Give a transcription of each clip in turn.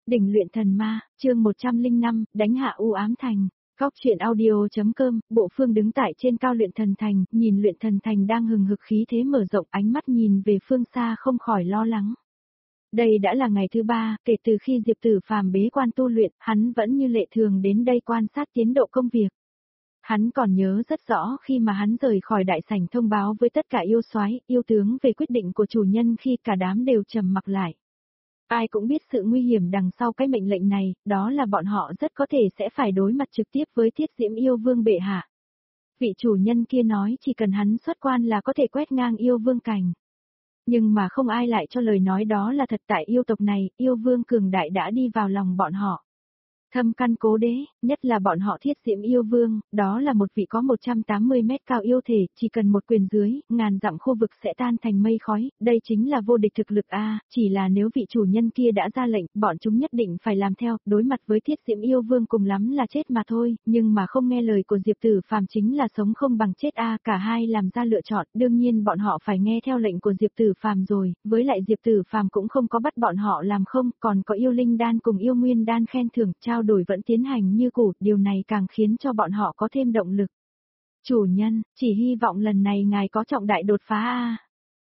Đỉnh luyện thần ma, chương 105, đánh hạ u ám thành. Góc truyện audio.com, Bộ Phương đứng tại trên cao luyện thần thành, nhìn luyện thần thành đang hừng hực khí thế mở rộng, ánh mắt nhìn về phương xa không khỏi lo lắng. Đây đã là ngày thứ 3, kể từ khi Diệp Tử Phàm bế quan tu luyện, hắn vẫn như lệ thường đến đây quan sát tiến độ công việc. Hắn còn nhớ rất rõ khi mà hắn rời khỏi đại sảnh thông báo với tất cả yêu soái, yêu tướng về quyết định của chủ nhân khi cả đám đều trầm mặc lại. Ai cũng biết sự nguy hiểm đằng sau cái mệnh lệnh này, đó là bọn họ rất có thể sẽ phải đối mặt trực tiếp với Thiết Diễm yêu vương bệ hạ. Vị chủ nhân kia nói chỉ cần hắn xuất quan là có thể quét ngang yêu vương cảnh. Nhưng mà không ai lại cho lời nói đó là thật, tại yêu tộc này, yêu vương cường đại đã đi vào lòng bọn họ. Thâm căn cố đế, nhất là bọn họ Thiết Diễm yêu vương, đó là một vị có 180 mét cao yêu thể, chỉ cần một quyền dưới, ngàn dặm khu vực sẽ tan thành mây khói, đây chính là vô địch thực lực a, chỉ là nếu vị chủ nhân kia đã ra lệnh, bọn chúng nhất định phải làm theo, đối mặt với Thiết Diễm yêu vương cùng lắm là chết mà thôi, nhưng mà không nghe lời của Diệp Tử Phàm chính là sống không bằng chết a, cả hai làm ra lựa chọn, đương nhiên bọn họ phải nghe theo lệnh của Diệp Tử Phàm rồi, với lại Diệp Tử Phàm cũng không có bắt bọn họ làm không, còn có yêu linh đan cùng yêu nguyên đan khen thưởng, trao đổi vẫn tiến hành như cũ, điều này càng khiến cho bọn họ có thêm động lực. Chủ nhân, chỉ hy vọng lần này ngài có trọng đại đột phá a.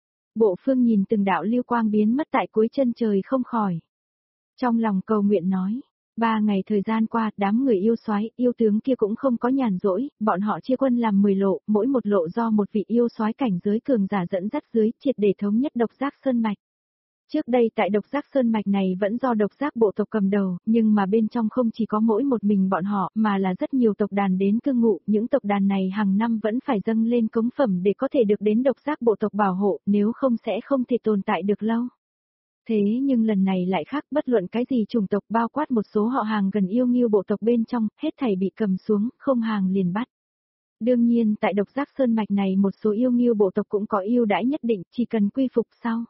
Bộ Phương nhìn từng đạo lưu quang biến mất tại cuối chân trời không khỏi. Trong lòng cầu nguyện nói, 3 ngày thời gian qua, đám người yêu soái, yêu tướng kia cũng không có nhàn rỗi, bọn họ chia quân làm 10 lộ, mỗi một lộ do một vị yêu soái cảnh giới cường giả dẫn dắt dưới, triệt để thống nhất Độc Giác Sơn mạch. Trước đây tại Độc Giác Sơn mạch này vẫn do Độc Giác bộ tộc cầm đầu, nhưng mà bên trong không chỉ có mỗi một mình bọn họ, mà là rất nhiều tộc đàn đến cư ngụ, những tộc đàn này hàng năm vẫn phải dâng lên cống phẩm để có thể được đến Độc Giác bộ tộc bảo hộ, nếu không sẽ không thể tồn tại được lâu. Thế nhưng lần này lại khác, bất luận cái gì chủng tộc bao quát một số họ hàng gần yêu nghiêu bộ tộc bên trong, hết thảy bị cầm xuống, không hàng liền bắt. Đương nhiên tại Độc Giác Sơn mạch này một số yêu nghiêu bộ tộc cũng có ưu đãi nhất định, chỉ cần quy phục sau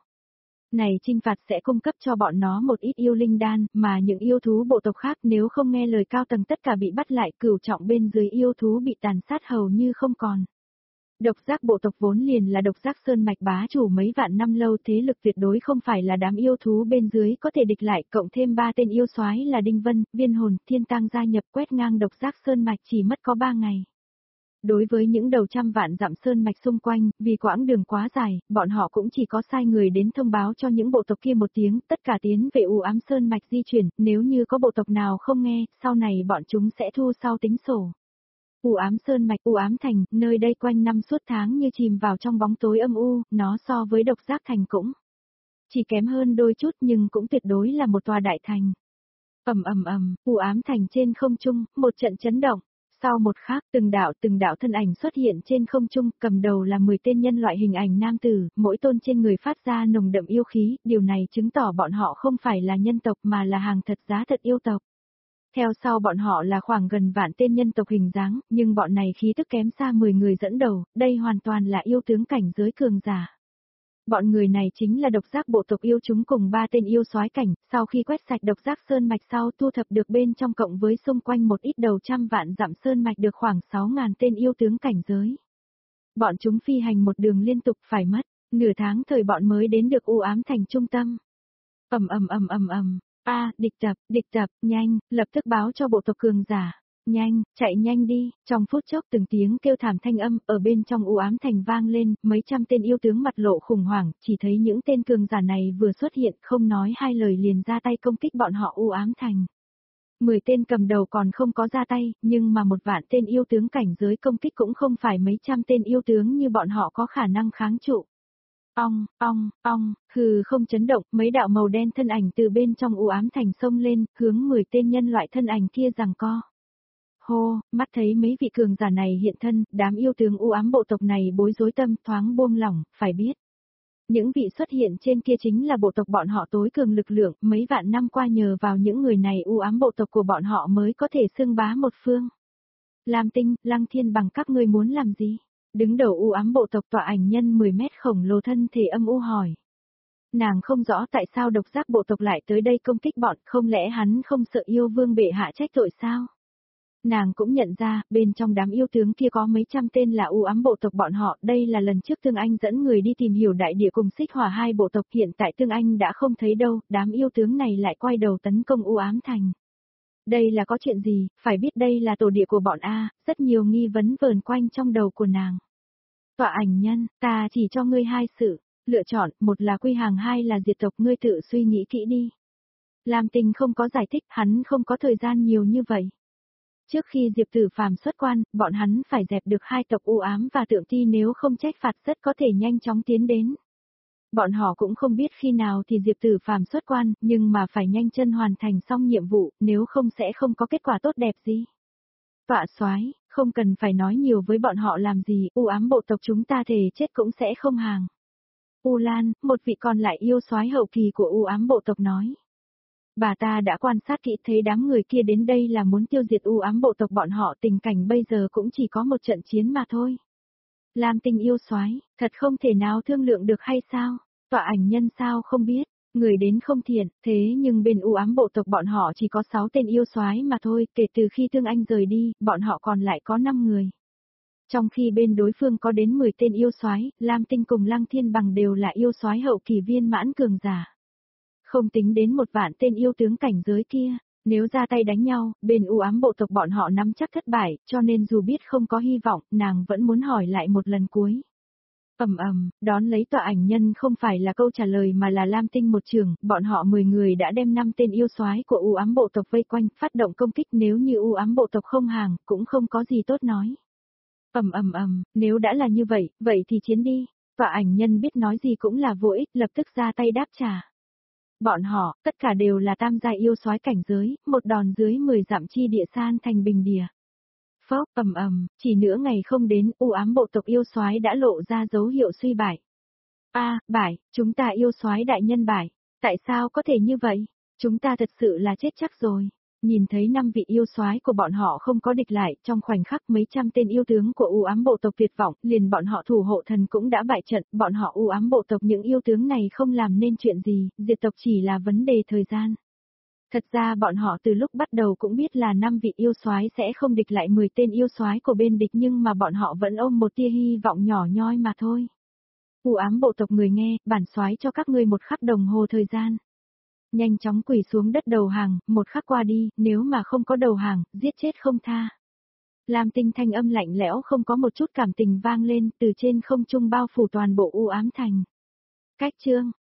này trinh phạt sẽ cung cấp cho bọn nó một ít yêu linh đan, mà những yêu thú bộ tộc khác nếu không nghe lời cao tầng tất cả bị bắt lại, cửu trọng bên dưới yêu thú bị tàn sát hầu như không còn. Độc Giác bộ tộc vốn liền là Độc Giác Sơn mạch bá chủ mấy vạn năm lâu, thế lực tuyệt đối không phải là đám yêu thú bên dưới có thể địch lại, cộng thêm 3 tên yêu soái là Đinh Vân, Viên Hồn, Thiên Tang gia nhập quét ngang Độc Giác Sơn mạch chỉ mất có 3 ngày. Đối với những đầu trăm vạn dặm sơn mạch xung quanh, vì quãng đường quá dài, bọn họ cũng chỉ có sai người đến thông báo cho những bộ tộc kia một tiếng, tất cả tiến về u ám sơn mạch di chuyển, nếu như có bộ tộc nào không nghe, sau này bọn chúng sẽ thu sau tính sổ. U ám sơn mạch, u ám thành, nơi đây quanh năm suốt tháng như chìm vào trong bóng tối âm u, nó so với Độc Giác thành cũng chỉ kém hơn đôi chút nhưng cũng tuyệt đối là một tòa đại thành. U ám thành trên không trung, một trận chấn động. Sau một khắc, từng đạo thân ảnh xuất hiện trên không trung, cầm đầu là 10 tên nhân loại hình ảnh nam tử, mỗi tôn trên người phát ra nồng đậm yêu khí, điều này chứng tỏ bọn họ không phải là nhân tộc mà là hàng thật giá thật yêu tộc. Theo sau bọn họ là khoảng gần vạn tên nhân tộc hình dáng, nhưng bọn này khí tức kém xa 10 người dẫn đầu, đây hoàn toàn là yêu tướng cảnh giới cường giả. Bọn người này chính là Độc Giác bộ tộc yêu chúng cùng 3 tên yêu soái cảnh, sau khi quét sạch Độc Giác Sơn mạch sau thu thập được bên trong cộng với xung quanh một ít đầu trăm vạn dặm sơn mạch được khoảng 6.000 tên yêu tướng cảnh giới. Bọn chúng phi hành một đường liên tục phải mất nửa tháng thời bọn mới đến được u ám thành trung tâm. Địch tập, nhanh, lập tức báo cho bộ tộc cường giả. Nhanh, chạy nhanh đi, trong phút chốc từng tiếng kêu thảm thanh âm ở bên trong u ám thành vang lên, mấy trăm tên yêu tướng mặt lộ khủng hoảng, chỉ thấy những tên cường giả này vừa xuất hiện không nói hai lời liền ra tay công kích bọn họ u ám thành. 10 tên cầm đầu còn không có ra tay, nhưng mà một vạn tên yêu tướng cảnh giới công kích cũng không phải mấy trăm tên yêu tướng như bọn họ có khả năng kháng trụ. Hừ không chấn động, mấy đạo màu đen thân ảnh từ bên trong u ám thành xông lên, hướng 10 tên nhân loại thân ảnh kia giằng co. Hô, mắt thấy mấy vị cường giả này hiện thân, đám yêu tướng u ám bộ tộc này bối rối tâm thoáng buông lỏng, phải biết. Những vị xuất hiện trên kia chính là bộ tộc bọn họ tối cường lực lượng, mấy vạn năm qua nhờ vào những người này u ám bộ tộc của bọn họ mới có thể xưng bá một phương. Lam Tinh, Lăng Thiên bằng các ngươi muốn làm gì? Đứng đầu u ám bộ tộc tọa ảnh nhân 10 mét khổng lồ thân thể âm u hỏi. Nàng không rõ tại sao Độc Giác bộ tộc lại tới đây công kích bọn, không lẽ hắn không sợ yêu vương bệ hạ trách tội sao? Nàng cũng nhận ra, bên trong đám yêu tướng kia có mấy trăm tên là u ám bộ tộc bọn họ, đây là lần trước Tương Anh dẫn người đi tìm hiểu đại địa cùng Xích Hỏa hai bộ tộc, hiện tại Tương Anh đã không thấy đâu, đám yêu tướng này lại quay đầu tấn công u ám thành. Đây là có chuyện gì, phải biết đây là tổ địa của bọn A, rất nhiều nghi vấn vờn quanh trong đầu của nàng. Tọa ảnh nhân, ta chỉ cho ngươi hai sự, lựa chọn, một là quy hàng, hai là diệt tộc, ngươi tự suy nghĩ kỹ đi. Lam Tinh không có giải thích, hắn không có thời gian nhiều như vậy. Trước khi Diệp Tử Phàm xuất quan, bọn hắn phải dẹp được hai tộc u ám và tượng ti, nếu không trách phạt rất có thể nhanh chóng tiến đến. Bọn họ cũng không biết khi nào thì Diệp Tử Phàm xuất quan, nhưng mà phải nhanh chân hoàn thành xong nhiệm vụ, nếu không sẽ không có kết quả tốt đẹp gì. Tọa soái, không cần phải nói nhiều với bọn họ làm gì, u ám bộ tộc chúng ta thề chết cũng sẽ không hàng. U Lan, một vị còn lại yêu soái hậu kỳ của u ám bộ tộc nói. Bà ta đã quan sát kỹ thấy đám người kia đến đây là muốn tiêu diệt u ám bộ tộc bọn họ, tình cảnh bây giờ cũng chỉ có một trận chiến mà thôi. Lam Tinh yêu soái, thật không thể nào thương lượng được hay sao? Tọa ảnh nhân sao không biết, người đến không thiện, thế nhưng bên u ám bộ tộc bọn họ chỉ có 6 tên yêu soái mà thôi, kể từ khi Tương Anh rời đi, bọn họ còn lại có 5 người. Trong khi bên đối phương có đến 10 tên yêu soái, Lam Tinh cùng Lăng Thiên Bằng đều là yêu soái hậu kỳ viên mãn cường giả. Không tính đến 1 vạn tên yêu tướng cảnh giới kia, nếu ra tay đánh nhau, bên u ám bộ tộc bọn họ nắm chắc thất bại, cho nên dù biết không có hy vọng, nàng vẫn muốn hỏi lại một lần cuối. Đón lấy tọa ảnh nhân không phải là câu trả lời mà là Lam Tinh một trường, bọn họ 10 người đã đem 5 tên yêu soái của u ám bộ tộc vây quanh, phát động công kích, nếu như u ám bộ tộc không hàng, cũng không có gì tốt nói. Nếu đã là như vậy, vậy thì chiến đi. Tọa ảnh nhân biết nói gì cũng là vô ích, lập tức ra tay đáp trả. Bọn họ, tất cả đều là tam giai yêu soái cảnh giới, một đòn dưới 10 dặm chi địa san thành bình địa. Phốc, chỉ nửa ngày không đến, u ám bộ tộc yêu soái đã lộ ra dấu hiệu suy bại. Bại, chúng ta yêu soái đại nhân bại. Tại sao có thể như vậy? Chúng ta thật sự là chết chắc rồi. Nhìn thấy 5 vị yêu soái của bọn họ không có địch lại, trong khoảnh khắc mấy trăm tên yêu tướng của u ám bộ tộc tuyệt vọng, liền bọn họ thủ hộ thần cũng đã bại trận, bọn họ u ám bộ tộc những yêu tướng này không làm nên chuyện gì, diệt tộc chỉ là vấn đề thời gian. Thật ra bọn họ từ lúc bắt đầu cũng biết là 5 vị yêu soái sẽ không địch lại 10 tên yêu soái của bên địch, nhưng mà bọn họ vẫn ôm một tia hy vọng nhỏ nhoi mà thôi. U ám bộ tộc người nghe, bản soái cho các ngươi 1 khắc đồng hồ thời gian. Nhanh chóng quỳ xuống đất đầu hàng, 1 khắc qua đi, nếu mà không có đầu hàng, giết chết không tha. Lam Tinh thanh âm lạnh lẽo không có một chút cảm tình vang lên, từ trên không trung bao phủ toàn bộ u ám thành. Cách chương